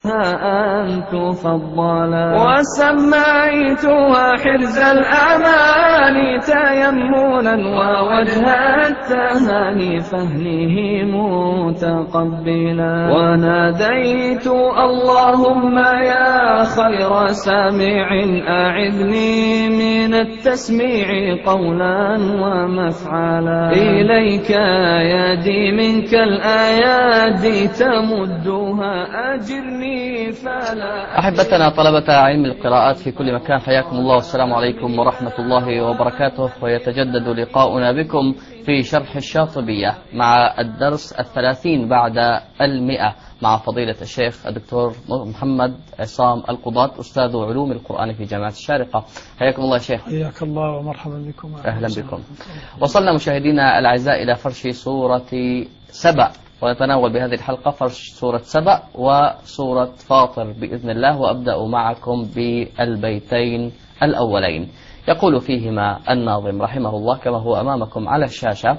أن تفضلا وسميتها حرز الأماني تيمنا ووجه التهاني فهنه متقبلا وناديت اللهم يا خير سامع أعذني من التسميع قولا ومفعلا إليك يدي منك الآيات تمدها أجرني. أحبتنا طلبة علم القراءات في كل مكان، حياكم الله والسلام عليكم ورحمة الله وبركاته، ويتجدد لقاؤنا بكم في شرح الشاطبية مع الدرس 30 بعد 100 مع فضيلة الشيخ الدكتور محمد عصام القضاة أستاذ علوم القرآن في جامعة الشارقة. حياكم الله يا شيخ. حياك الله ومرحبا بكم. أهلا بكم. وصلنا مشاهدينا الأعزاء إلى فرش سورة سبأ، ونتناول بهذه الحلقة فرش سورة سبأ وسورة فاطر بإذن الله، وأبدأ معكم بالبيتين الأولين. يقول فيهما الناظم رحمه الله كما هو أمامكم على الشاشة: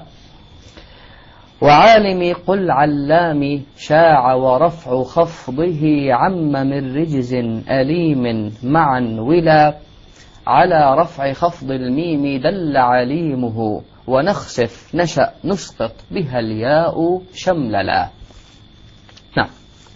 وعالم قل علام شاع ورفع خفضه عم من رجز أليم معا ولا على رفع خفض الميم دل عليمه ونخسف نشأ نسقط بها الياء شمللا. نعم.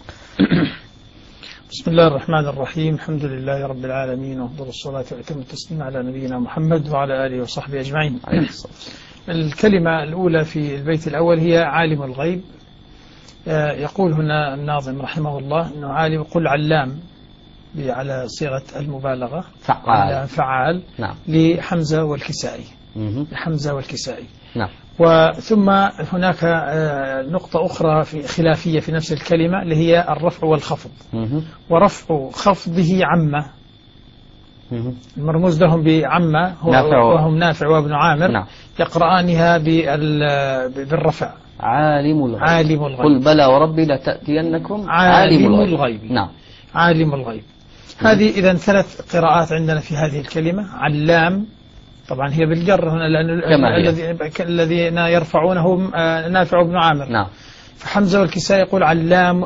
بسم الله الرحمن الرحيم، الحمد لله رب العالمين، وأفضل الصلاة وأتم التسليم على نبينا محمد وعلى آله وصحبه أجمعين. الكلمة الأولى في البيت الأول هي عالم الغيب. يقول هنا الناظم رحمه الله أنه عالم قل علام على صيغة المبالغة فعال نعم. لحمزة والكسائي. حمزة والكسائي. نعم. وثم هناك نقطة أخرى في خلافية في نفس الكلمة اللي هي الرفع والخفض. ورفع خفضه عمة، المرموز لهم بعمة وهم نافع وابن عامر. نعم. يقرآنها بالرفع. عالم الغيب. عالم الغيب. قل بلى وربي لتأتينكم عالم الغيب. نعم. عالم الغيب. هذه إذن 3 قراءات عندنا في هذه الكلمة. علام طبعا هي بالجر هنا لأن الذين يرفعونه نافع بن عامر. نعم. فحمزة والكسائي يقول علام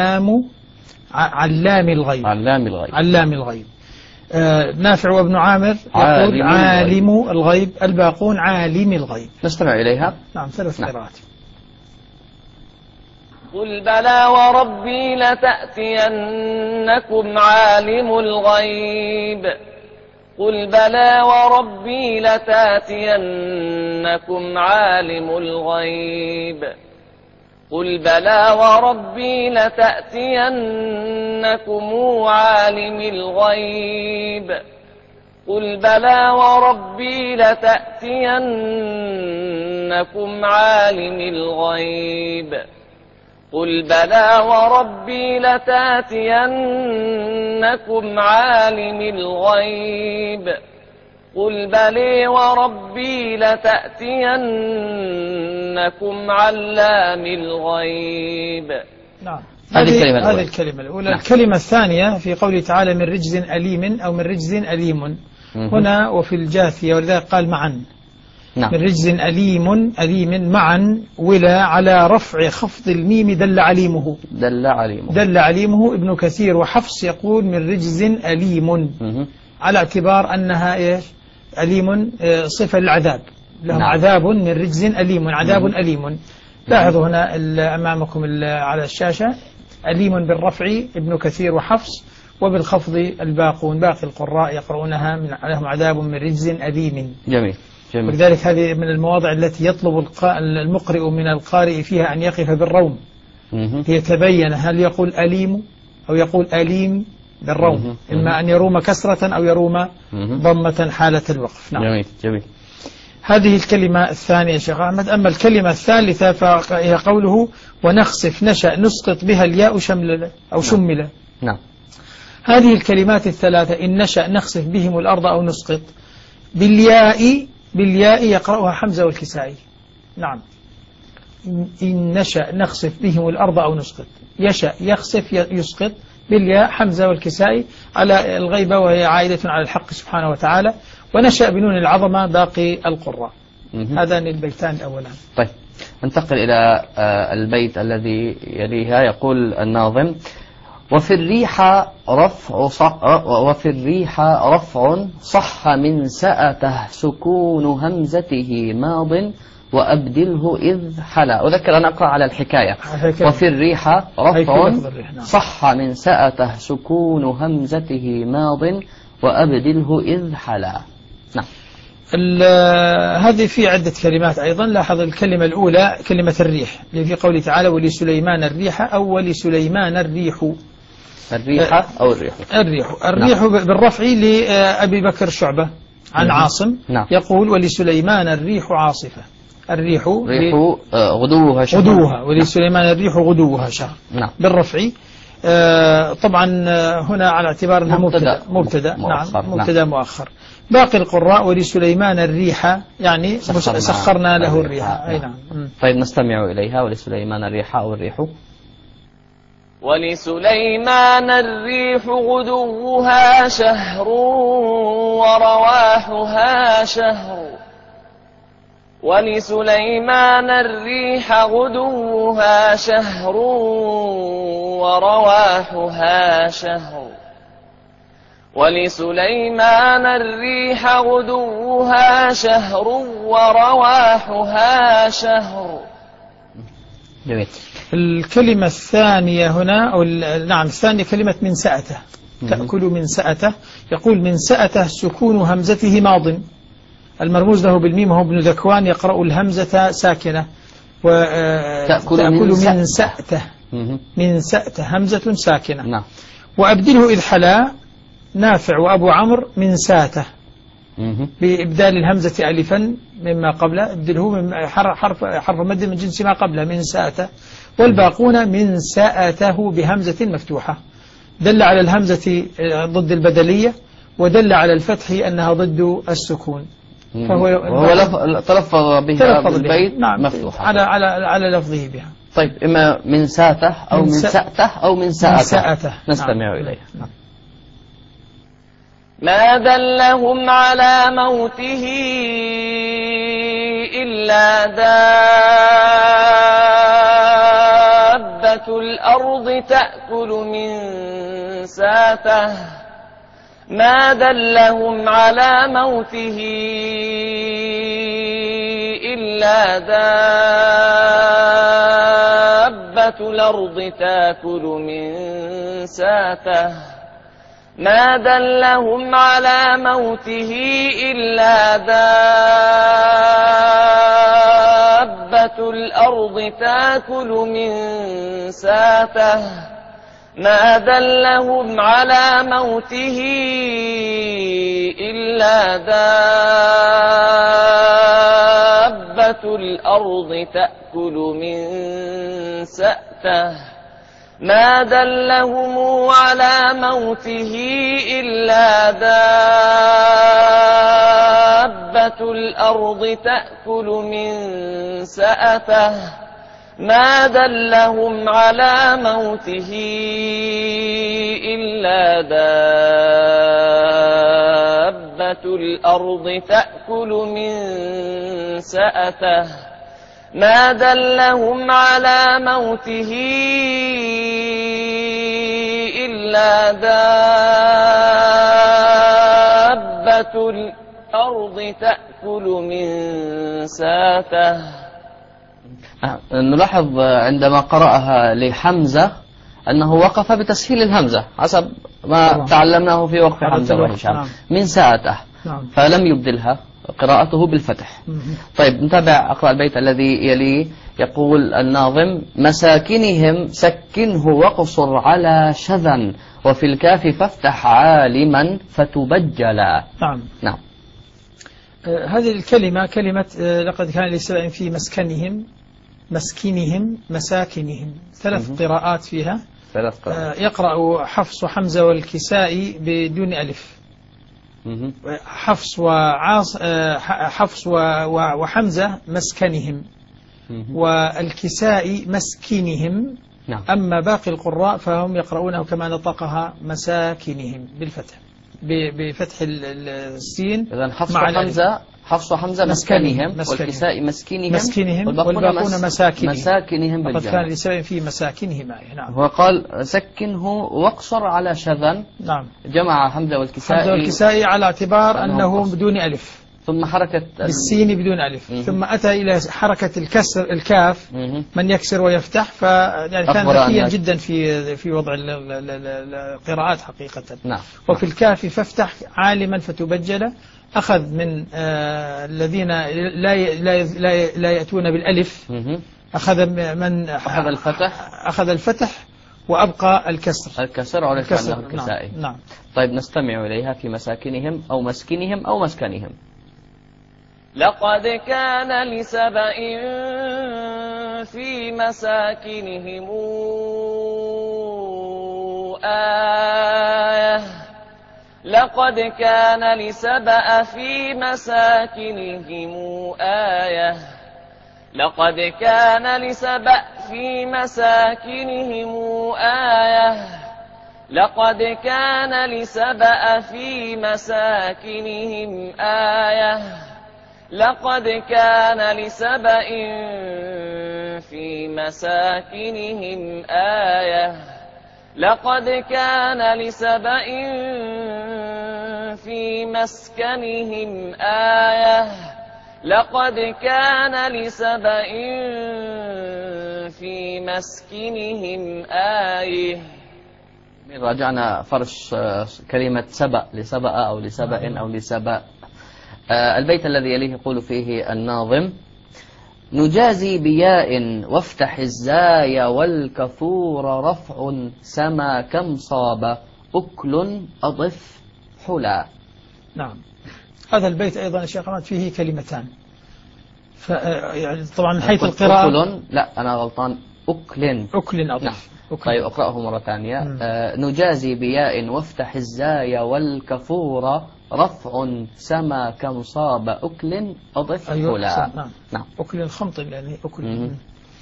الغيب. علام الغيب. نافع وابن عامر يقول عالم الغيب. الباقون عالم الغيب. نستمع إليها. نعم 3 قراءات. قل بلى وربي لتأتينكم عالم الغيب. قل بلى وربي لتأتينكم عالم الغيب. قل بلى وربي لتأتينكم عالم الغيب. قل بلى وربي لتأتينكم عالم الغيب. قل بلى وربي لتأتينكم عالم الغيب. قل بلى وربي لتأتينكم علام الغيب. نعم. هذه الكلمة الأولى. نعم. الكلمة الثانية في قوله تعالى من رجز أليم أو من رجز أليم هنا وفي الجاثية، ولذلك قال معا. نعم. من رجز أليم معا ولا على رفع خفض الميم دل عليمه. ابن كثير وحفص يقول من رجز أليم على اعتبار أنها إيش؟ أليم صفة للعذاب لهم. نعم. عذاب من رجز أليم، عذاب أليم. لاحظوا هنا أمامكم على الشاشة أليم بالرفع ابن كثير وحفص، وبالخفض الباقون باقي القراء يقرؤونها لهم عذاب من رجز أليم. جميل. ولذلك هذه من المواضع التي يطلب المقرئ من القارئ فيها أن يقف بالروم. يتبين هل يقول أليم أو يقول أليم بالروم، إما أن يروم كسرة أو يروم ضمة حالة الوقف. نعم. جميل. هذه الكلمة الثانية شيخ أحمد. أما الكلمة الثالثة فهي قوله ونخسف نشأ نسقط بها الياء شملة أو شملة. نعم. هذه الكلمات الثلاثة إن نشأ نخسف بهم الأرض أو نسقط بالياء يقرأها حمزة والكسائي. نعم. إن نشأ نخسف بهم الأرض أو نسقط. يشأ يخسف يسقط بالياء حمزة والكسائي على الغيبة، وهي عائدة على الحق سبحانه وتعالى. ونشأ بنون العظمة باقي القراء. هذان البيتان الأولان. طيب ننتقل إلى البيت الذي يليها. يقول الناظم وفي الريح رفع صح من سأته سكون همزته ماض وأبدله إذ حلا. أذكر أن أقرأ على الحكاية. وفي الريح رفع صح من سأته سكون همزته ماض وأبدله إذ حلا. نعم. هذه في عدة كلمات أيضا. لاحظ الكلمة الأولى كلمة الريح اللي في قوله تعالى ولسليمان الريح أو ولسليمان الريح. الريح أو الريح نعم. بالرفع لأبي بكر شعبة عن عاصم نعم. يقول ولسليمان الريح عاصفة. الريح غدوها ولسليمان الريح غدوها شهر نعم. بالرفع. طبعا هنا على اعتبار أنها مبتدا نعم مبتدا مؤخر. باقي القراء ولسليمان الريح يعني سخرنا له الريح. أي نعم. طيب نستمع إليها. ولسليمان الريح أو الريح. ولسليمان الريح غدوها شهر ورواحها شهر. ولسليمان الريح غدوها شهر ورواحها شهر. ولسليمان الريح غدوها شهر ورواحها شهر. جميل. الكلمة الثانية هنا أو نعم الثانية كلمة من سأته. تأكل من سأته. يقول من سأته سكون همزته ماض. المرموز له بالميم هو ابن ذكوان يقرأ الهمزة ساكنة. تأكل من سأته. من سأته همزة ساكنة نعم. وأبدله إذ حلا نافع وأبو عمرو من ساته بإبدال الهمزة ألفا مما قبله ابدله من حرف مد من جنس ما قبله من ساته. والباقون من ساءته بهمزة مفتوحة. دل على الهمزة ضد البدلية ودل على الفتح أنها ضد السكون. وهو تلفظ بها بالبيت نعم مفتوحة على لفظه بها. طيب إما من ساته أو من سأته أو من ساءته. نستمع نعم. إليه. نعم. ما دلهم على موته إلا دابة الأرض تأكل من ساته. ما دلهم على موته إلا دابة الأرض تأكل من ساته. ما دلهم على موته إلا دابة الأرض تأكل من ساته. ما دلهم على موته إلا دابة الأرض تأكل من سأته. ما دلهم على موته إلا دابة الأرض تأكل من سأته. ما دلهم على موته إلا دابة الأرض تأكل من سأته. ما دلهم على موته إلا دابة الأرض تأكل من ساته. نلاحظ عندما قرأها لحمزة أنه وقف بتسهيل الهمزة حسب ما تعلمناه في وقف حمزة وهشام من ساءته فلم يبدلها قراءته بالفتح. طيب نتابع أقرأ البيت الذي يليه. يقول الناظم مساكنهم سكنه واقصر على شذا وفي الكاف فافتح عالما فتبجلا. نعم. هذه الكلمة كلمة لقد كان لسبع في مسكنهم مساكنهم 3 قراءات فيها. 3 قراءات. يقرأ حفص وحمزة والكسائي بدون ألف. حفص وحمزة مسكنهم والكسائي مسكنهم. نعم. أما باقي القراء فهم يقرؤونه كما نطقها مساكنهم بالفتح بفتح السين. إذن حفص وحمزة مسكنهم، والكسائي مسكنهم والباقون مساكنهم وقد كان لسبب في مساكنهما. نعم. هو قال سكنه واقصر على شذا. نعم. جمع حمزة والكسائي على اعتبار أنه بدون ألف، ثم حركة بالسين بدون ألف، ثم أتى إلى حركة الكسر الكاف من يكسر ويفتح، يعني كان ذكيا جدا في وضع القراءات حقيقة. نعم. وفي الكاف فافتح عالما فتبجل، أخذ من الذين لا يأتون بالألف، أخذ الفتح وأبقى الكسر عرف أنه الكسائي. نعم. طيب نستمع إليها في مساكنهم أو مسكنهم أو مسكنهم. لقد كان لسبإ في مساكنهم آية، لقد كان لسبأ في مساكنهم آية، لقد كان لسبأ في مساكنهم آية، لقد كان لسبأ في مساكنهم آية، لقد كان لسبأ في مساكنهم آية، لقد كان لسبأ في مسكنهم آية، لقد كان لسبأ في مسكنهم آية. راجعنا فرش كلمة سبأ لسبأ أو لسبأ أو لسبأ. البيت الذي يليه يقول فيه الناظم: نجازي بياء وافتح الزاي والكفور رفع سما كم صاب أكل أضف حلا. نعم. هذا البيت أيضا يا شيخ أحمد فيه كلمتان، يعني طبعا من حيث القراءة أكل، لا أنا غلطان، أكل أضف. نعم. طيب أقرأه مرة ثانية. نجازي بياء وافتح الزاي والكفور رفع سما كم صاب أكل أضف حلا. نعم. أكل خمط يعني أكل.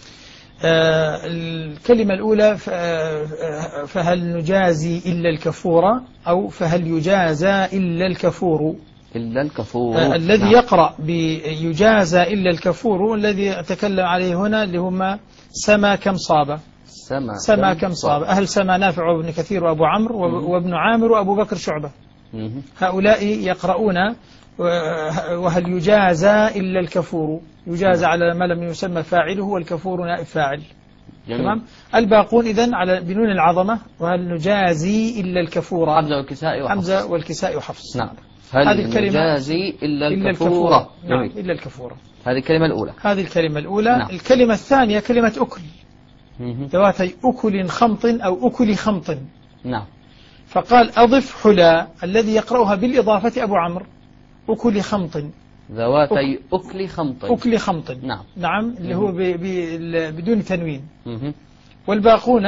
الكلمة الأولى فهل نجازي إلا الكفور، أو فهل يجازى إلا الكفور. الذي نعم. يقرأ بيجازى إلا الكفور الذي أتكلم عليه هنا اللي هم سما كم صاب. سما كم صاب. أهل سما نافع وابن كثير وأبو عمرو وابن عامر وأبو بكر شعبة. هؤلاء يقرؤون وهل يجازى إلا الكفور، يجازى على ما لم يسمى فاعله والكفور نائب فاعل. تمام. الباقون إذن على بنون العظمة وهل نجازي إلا الكفور. حمزة والكسائي وحفص. نعم. هل نجازي إلا الكفور. نعم. إلا الكفور. هذه الكلمة الأولى. نعم. الكلمة الثانية كلمة أكل، ذواتي أكل خمط أو أكل خمط. نعم. فقال أضف حلا، الذي يقرأها بالإضافة أبو عمرو أكل خمط، ذواتي أكل خمط. نعم. اللي هو بدون تنوين. والباقون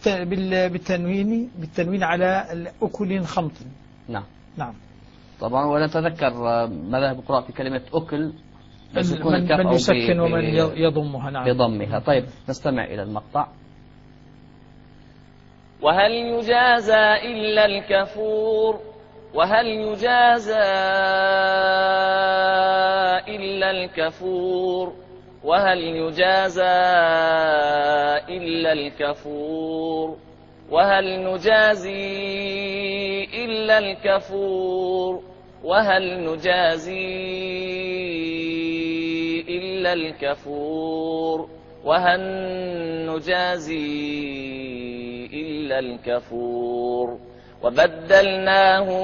بالتنوين على أكل خمط. نعم. طبعا ونتذكر مذاهب القراء في كلمة أكل من يسكن ومن يضمها. نعم. بضمها. طيب نستمع إلى المقطع. وهل يجازى إلا الكفور، وهل يجازى إلا الكفور، وهل يجازى إلا الكفور، وهل نجازي إلا الكفور، وهل نجازي إلا الكفور، وهل نجازي إلا الكفور. وبدلناهم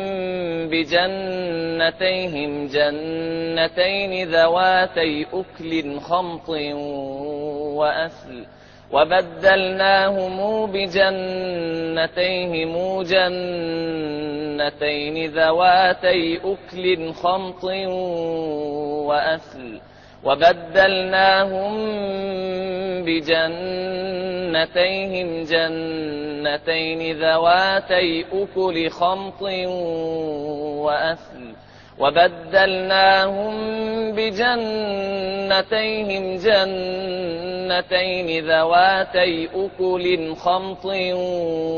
بجنتيهم جنتين ذواتي أكل خمط وأثل، وبدلناهم بجنتيهم جنتين ذواتي أكل خمط وأثل، وبدلناهم بجنتيهم جنتين ذواتي أكل خمط وأثل، وبدلناهم بجنتيهم جنتين ذواتي أكل خمط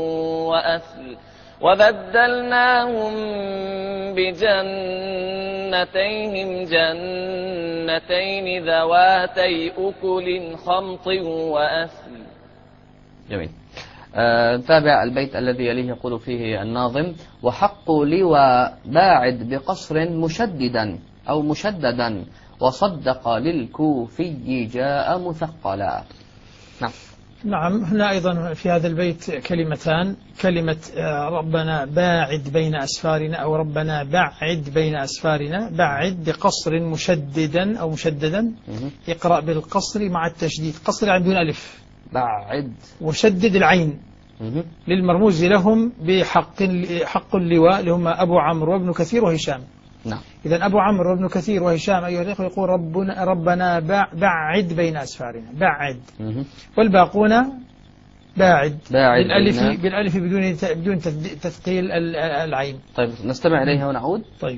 وأثل، وبدلناهم بجنتيهم جنتيهم جنتين ذواتي أكل خمط وأثل. جميل. تابع البيت الذي يليه يقول فيه الناظم: وحق لواء باعد بقصر مشددا أو مشددا وصدق للكوفي جاء مثقلا. نعم. نعم. هنا أيضا في هذا البيت كلمتان، كلمة ربنا باعد بين أسفارنا أو ربنا بعد بين أسفارنا، بعد بقصر مشددا أو مشددا، يقرأ بالقصر مع التشديد، قصر يعني بدون ألف، بعد، وشدد العين للمرموز لهم حق اللواء اللي هم أبو عمرو وابن كثير وهشام. نعم. إذن أبو عمرو وابن كثير وهشام أيها الأخوة يقول ربنا بعد بين أسفارنا، بعد، والباقون باعد بالألف بدون تثقيل العين. طيب نستمع إليها ونعود. طيب.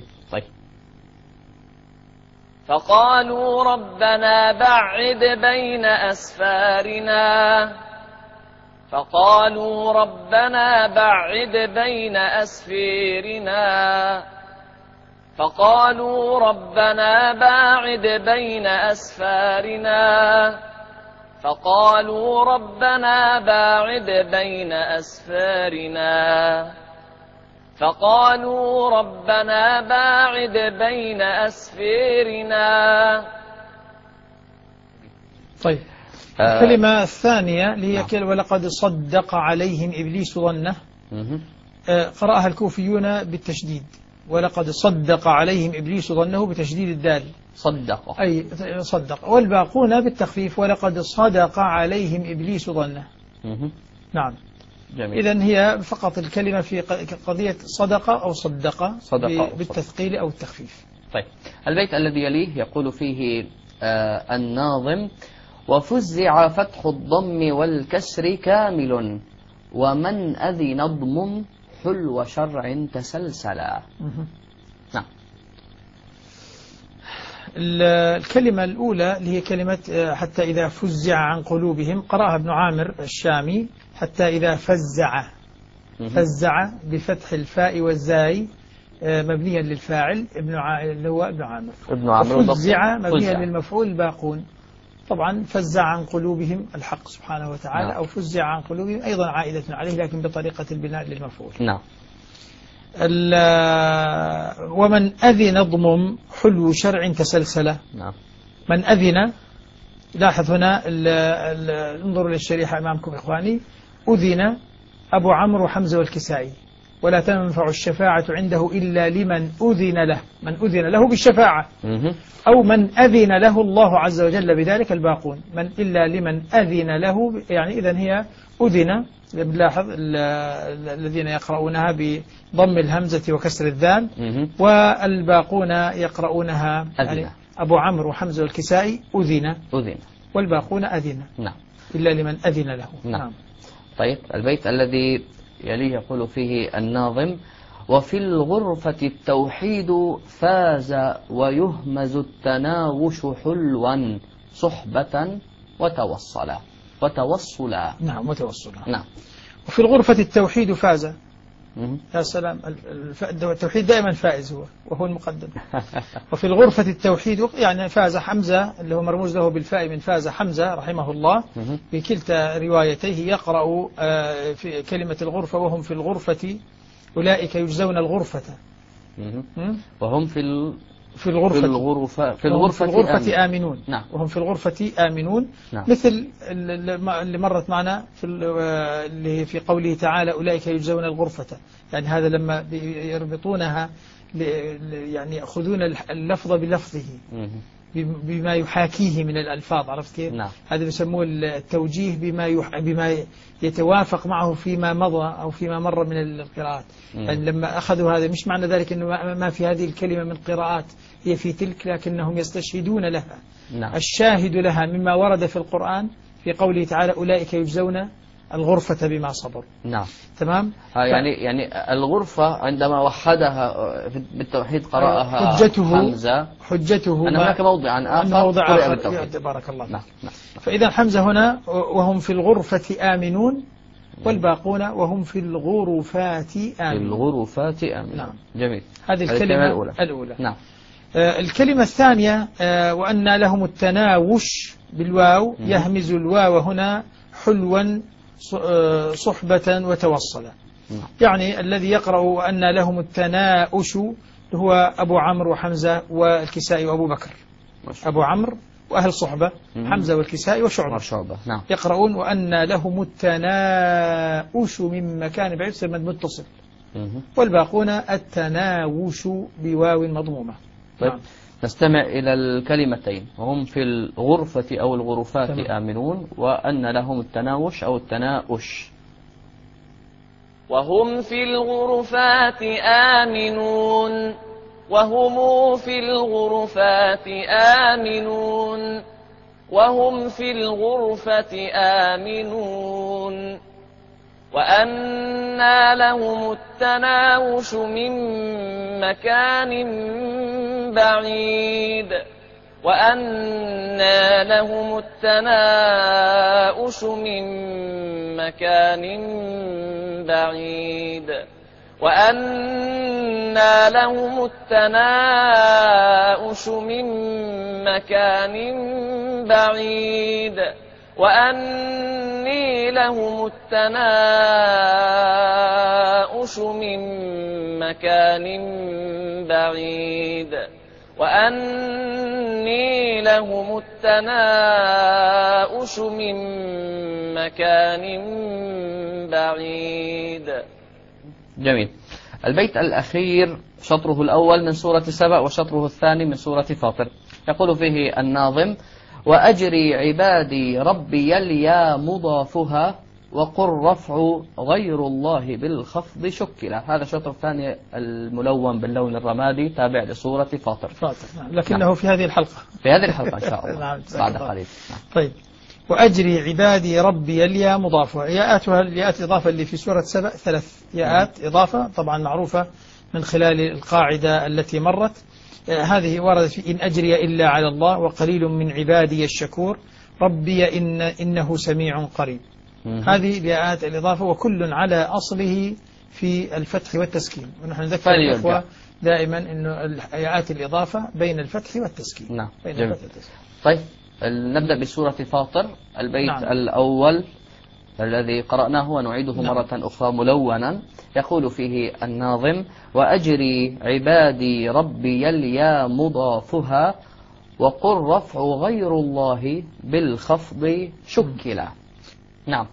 فقالوا ربنا بعد بين أسفارنا، فقالوا ربنا بعد بين أسفارنا، فقالوا ربنا باعد بين أسفارنا، فقالوا ربنا باعد بين أسفارنا، فقالوا ربنا باعد بين أسفارنا. طيب. الكلمة الثانية اللي هي ولقد صدق عليهم إبليس ظنه، قرأها الكوفيون بالتشديد، ولقد صدق عليهم إبليس ظنه بتشديد الدال، صدق، أي صدق، والباقون بالتخفيف ولقد صدق عليهم إبليس ظنه. نعم. جميل. إذن هي فقط الكلمة في قضية صدق أو صدق بالتثقيل أو التخفيف. طيب. البيت الذي يليه يقول فيه الناظم: وفزع فتح الضم والكسر كامل ومن أذن اضمم حلو شرع تسلسلا. نعم. الكلمة الأولى اللي هي كلمة حتى إذا فزع عن قلوبهم، قرأها ابن عامر الشامي حتى إذا فزع، فزع بفتح الفاء والزاي مبنيا للفاعل اللي هو ابن عامر، وفزع مبنيا للمفعول الباقون. طبعا فزع عن قلوبهم الحق سبحانه وتعالى. نعم. أو فزع عن قلوبهم أيضا عائدة عليه لكن بطريقة البناء للمفعول. نعم. ومن أذن اضمم حلو شرع تسلسله. نعم. من أذن، لاحظ هنا انظروا للشريحة أمامكم إخواني، أذن أبو عمرو وحمزة والكسائي، ولا تنفع الشفاعة عنده إلا لمن أذن له، من أذن له بالشفاعة، أو من أذن له الله عز وجل بذلك الباقون، من إلا لمن أذن له، يعني إذن هي أذن. بنلاحظ الذين يقرؤونها بضم الهمزة وكسر الذال، والباقون يقرؤونها يعني أبو عمرو وحمزة والكسائي أذن، والباقون أذن. نعم. إلا لمن أذن له. نعم. طيب. البيت الذي يليه يقول فيه الناظم: وفي الغرفة التوحيد فاز ويهمز التناوش حلوا صحبة وتوصلا. نعم. وتوصلا. نعم. وفي الغرفة التوحيد فاز. يا سلام، التوحيد دائما فائز وهو المقدم. وفي الغرفة التوحيد يعني فاز حمزة اللي هو مرموز له بالفاء من فاز حمزة رحمه الله في كلتا روايتيه يقرأ في كلمة الغرفة وهم في الغرفة أولئك يجزون الغرفة، وهم في الغرفة آمنون. نعم. وهم في الغرفة آمنون. نعم. مثل اللي مرت معنا اللي في قوله تعالى أولئك يجزون الغرفة، يعني هذا لما يربطونها يعني يأخذون اللفظ بلفظه بما يحاكيه من الألفاظ، عرفت كيف؟ نعم. هذا يسموه التوجيه بما يتوافق معه فيما مضى أو فيما مر من القراءات. يعني لما أخذوا هذا مش معنى ذلك أنه ما في هذه الكلمة من قراءات هي في تلك، لكنهم يستشهدون لها. نعم. الشاهد لها مما ورد في القرآن في قوله تعالى أولئك يجزون الغرفة بما صبروا. نعم. تمام. يعني الغرفة عندما وحدها بالتوحيد قرأها حجته أن هناك موضعا آخر بارك الله. نعم. فإذا حمزة هنا وهم في الغرفة آمنون، والباقون وهم في الغرفات آمنون. نعم. جميل. هذه الكلمة الأولى. نعم. الكلمة الثانية وأن لهم التناوش بالواو، يهمز الواو هنا حلوا صحبة وتوصلا. يعني الذي يقرأ وأن لهم التناوش هو أبو عمرو وحمزة والكسائي وأبو بكر. أبو عمرو وأهل صحبة حمزة والكسائي وشعبة نعم. يقرؤون وأن لهم التناوش من مكان بعيد يصير مد متصل، والباقون التناوش بواو مضمومة. طيب نعم. نستمع إلى الكلمتين، وهم في الغرفة أو الغرفات آمنون، وأن لهم التناوش أو التناؤش. وهم في الغرفات آمنون، وهم في الغرفات آمنون، وهم في الغرفة آمنون. وأنى لهم التناوش من مكان بعيد، وأنى لهم التناوش من مكان بعيد، وأنى لهم التناوش من مكان بعيد، وأني لهم التناوش من مكان بعيد، وأني لهم التناوش من مكان بعيد. جميل. البيت الأخير شطره الأول من سورة سبأ وشطره الثاني من سورة فاطر، يقول فيه الناظم: وأجري عبادي ربي اليا مضافها، وقل رفع غير الله بالخفض شكلا. هذا الشطر الثاني الملون باللون الرمادي تابع لسورة فاطر. لكنه نعم. في هذه الحلقة إن شاء الله نعم. بعد قليل. طيب. وأجري عبادي ربي اليا مضافها، ياءاتها الياءات إضافة اللي في سورة سبأ 3 ياءات إضافة طبعا معروفة من خلال القاعدة التي مرت. هذه وردت في إن أجري إلا على الله، وقليل من عبادي الشكور، ربي إنه سميع قريب. هذه ياءات الإضافة، وكل على أصله في الفتح والتسكين، ونحن نذكر الإخوة دائما أنه ياءات الإضافة بين الفتح والتسكين. نعم. طيب نبدأ بسورة فاطر البيت نعم. الأول الذي قرأناه ونعيده نعم. مرة أخرى ملونا، يقول فيه الناظم: وأجري عبادي ربي اليا مضافها، وقل رفع غير الله بالخفض شكلا. نعم.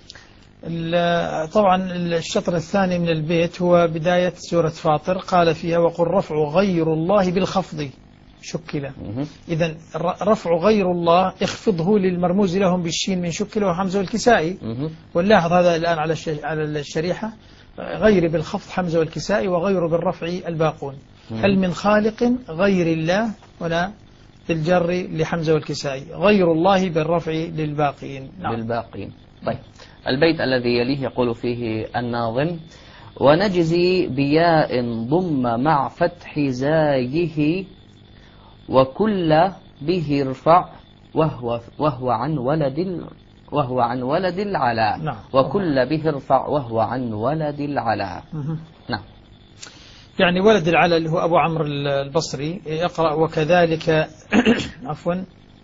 طبعا الشطر الثاني من البيت هو بداية سورة فاطر، قال فيها: وقل رفع غير الله بالخفض شكلا. إذن رفع غير الله اخفضه للمرموز لهم بالشين من شكل وحمزة والكسائي. ونلاحظ هذا الآن على الشريحة: غير بالخفض حمزة والكسائي، وغير بالرفع الباقون. هل من خالق غير الله هنا بالجر لحمزة والكسائي، غير الله بالرفع للباقين. نعم. للباقين. طيب البيت الذي يليه يقول فيه الناظم: ونجزي بياء ضم مع فتح زايه، وكل به ارفع وهو عن ولد العلا. نعم. وكل به ارفع وهو عن ولد العلا. نعم. يعني ولد العلا اللي هو أبو عمرو البصري يقرأ: وكذلك عفوا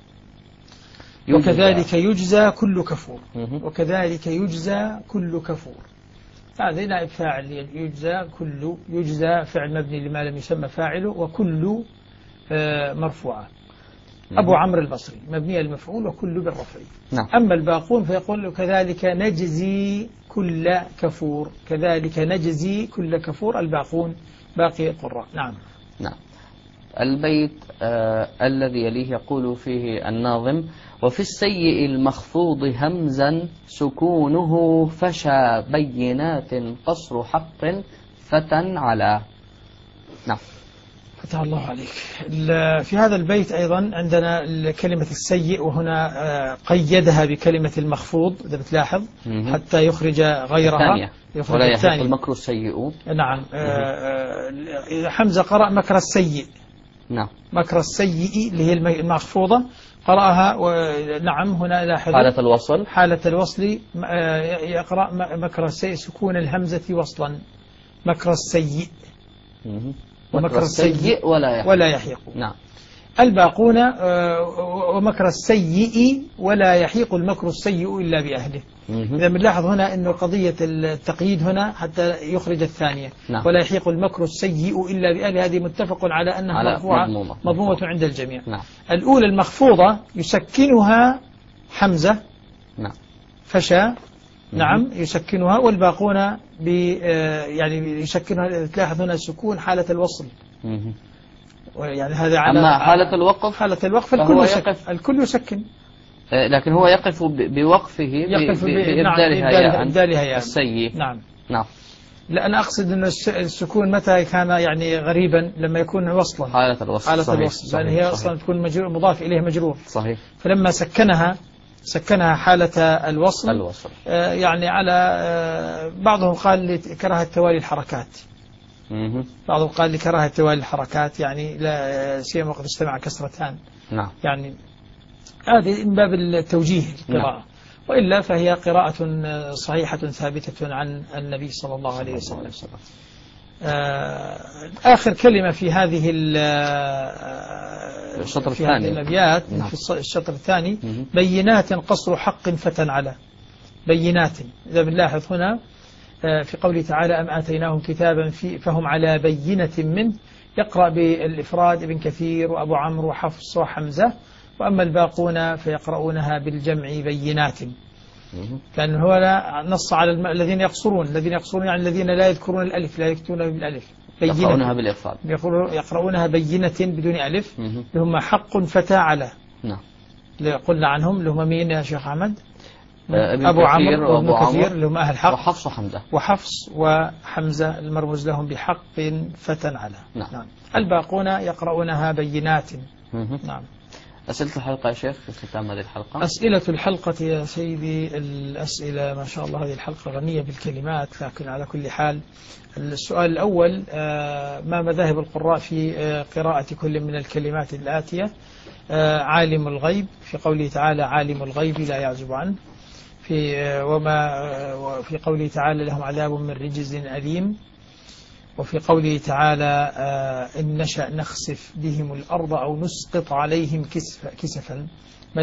وكذلك يجزى كل كفور. وكذلك يجزى كل كفور، هذا نائب فاعل يجزى. كل يجزى فعل مبني لما لم يسمى فاعله، وكل مرفوعة. أبو عمرو البصري مبني المفعول وكل بالرفع. نعم. أما الباقون فيقول: كذلك نجزي كل كفور. كذلك نجزي كل كفور، الباقون باقي القراء. نعم. نعم. البيت الذي يليه يقول فيه الناظم: وفي السيء المخفوض همزا سكونه فشى بينات قصر حق فتى على. نعم. فتح الله عليك. في هذا البيت أيضا عندنا كلمة السيء، وهنا قيدها بكلمة المخفوض إذا بتلاحظ حتى يخرج غيرها. ولا يحق المكر السيء. نعم. حمزة قرأ مكر السيء. نعم. مكر السيء اللي هي المخفوضة قرأها. نعم. هنا لاحظ حالة الوصل يقرأ مكر السيء سكون الهمزة وصلا، مكر السيء. ومكر السيء ولا يحيق. نعم. الباقون ومكر السيء ولا يحيق المكر السيء إلا بأهله. إذا بنلاحظ هنا أنه قضية التقييد هنا حتى يخرج الثانية. نعم. ولا يحيق المكر السيء إلا بأهله، هذه متفق على أنها مرفوعة مضمومة عند الجميع. نعم. الأولى المخفوضة يسكنها حمزة. نعم. فشا. نعم يسكنها، والباقون يعني يسكنها. تلاحظ هنا السكون حالة الوصل. يعني هذا على أما حالة الوقف الكل يسكن، لكن هو يقف بوقفه بإبدالها يعني السيء. نعم. نعم. لا أنا أقصد أن السكون متى كان يعني غريبا لما يكون وصلا، حالة الوصل لأن هي أصلا تكون مضاف إليه مجرور. صحيح. فلما سكنها حالة الوصل. يعني على بعضهم قال لكراهة توالي الحركات. بعضهم قال لكراهة توالي الحركات، يعني لا سيما وقد اجتمع كسرتان. نعم. يعني هذه من باب التوجيه القراءة. نعم. وإلا فهي قراءة صحيحة ثابتة عن النبي صلى الله عليه وسلم. آخر كلمة في هذه الشطر الثاني الأبيات. نعم. في الشطر الثاني بينات قصر حق فتن على بينات. إذا بنلاحظ هنا في قوله تعالى أم آتيناهم كتابا فهم على بينة منه، يقرأ بالإفراد ابن كثير وأبو عمرو وحفص وحمزة، وأما الباقون فيقرؤونها بالجمع بينات، لأن هو نص على الذين يقصرون يعني الذين لا يذكرون الألف، لا يكتبون بالألف. يقرؤونها بالإفراد، يقرؤونها بينة بدون ألف. لهم حق فتى على. نعم. قلنا عنهم لهم مين يا شيخ أحمد؟ أبو عمرو وأبو كثير لهم أهل حق، وحفص وحمزة المرموز لهم بحق فتى على. نعم. الباقون يقرؤونها بينات. نعم. أسئلة الحلقة يا شيخ في ختام هذه الحلقة. أسئلة الحلقة يا سيدي، الأسئلة ما شاء الله هذه الحلقة غنية بالكلمات، لكن على كل حال السؤال الأول ما مذاهب القراء في قراءة كل من الكلمات الآتية؟ عالم الغيب في قوله تعالى عالم الغيب لا يعزب عنه، وفي قوله تعالى لهم عذاب من رجز أليم، وفي قوله تعالى إن نشأ نخسف بهم الأرض أو نسقط عليهم كسفا، ما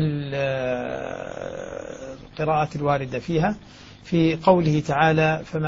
القراءات الواردة فيها. في قوله تعالى فما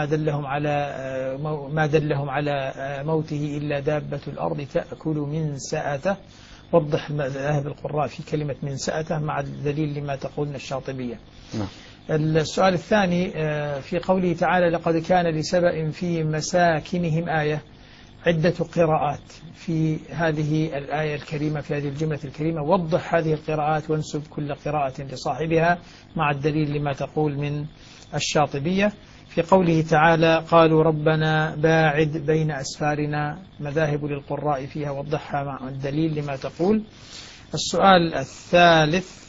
دلهم على موته إلا دابة الأرض تأكل من سأته، وضح مذاهب القراء في كلمة من سأته مع الدليل لما تقولنا الشاطبية. نعم. السؤال الثاني في قوله تعالى لقد كان لسبأ في مساكنهم آية، عدة قراءات في هذه الآية الكريمة، في هذه الجملة الكريمة، وضح هذه القراءات وانسب كل قراءة لصاحبها مع الدليل لما تقول من الشاطبية. في قوله تعالى قالوا ربنا باعد بين أسفارنا، مذاهب للقراء فيها وضحها مع الدليل لما تقول. السؤال الثالث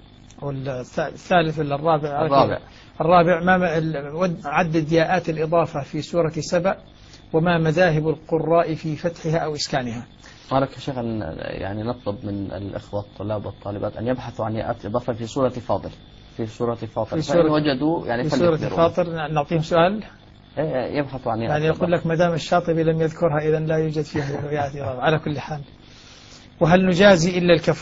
ولا الرابع ما عدد ياءات الإضافة في سورة سبأ، وما مذاهب القراء في فتحها أو إسكانها. بارك يا شيخ، يعني نطلب من الإخوة الطلاب والطالبات أن يبحثوا عن ياءات إضافة في سورة فاضل، فإن وجدوا يعني في سورة فاطر. نعطيهم سؤال يبحثوا عن ياءات يعني يقول لك ما دام الشاطبي لم يذكرها إذا لا يوجد فيها ياءات إضافة على كل حال. وهل نجازي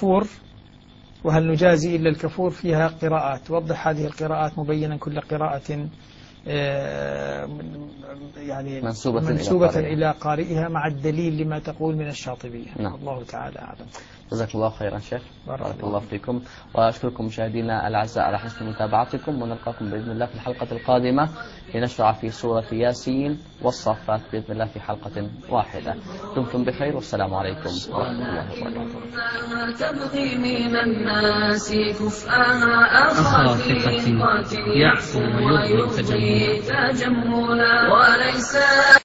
إلا الكفور فيها قراءات، وضح هذه القراءات مبينا كل قراءة يعني منسوبة إلى قارئها مع الدليل لما تقول من الشاطبية. نعم. الله تعالى أعلم. جزاك الله خيرا شيخ، بارك الله فيكم، وأشكركم مشاهدينا الأعزاء على حسن متابعتكم، ونلقاكم بإذن الله في الحلقة القادمة لنشرع في سورة ياسين والصافات بإذن الله في حلقة واحدة. دمتم بخير والسلام عليكم ورحمة الله وبركاته. تبغي من الناس كفءها أخافتي يعفو ويرضي تجملا وليس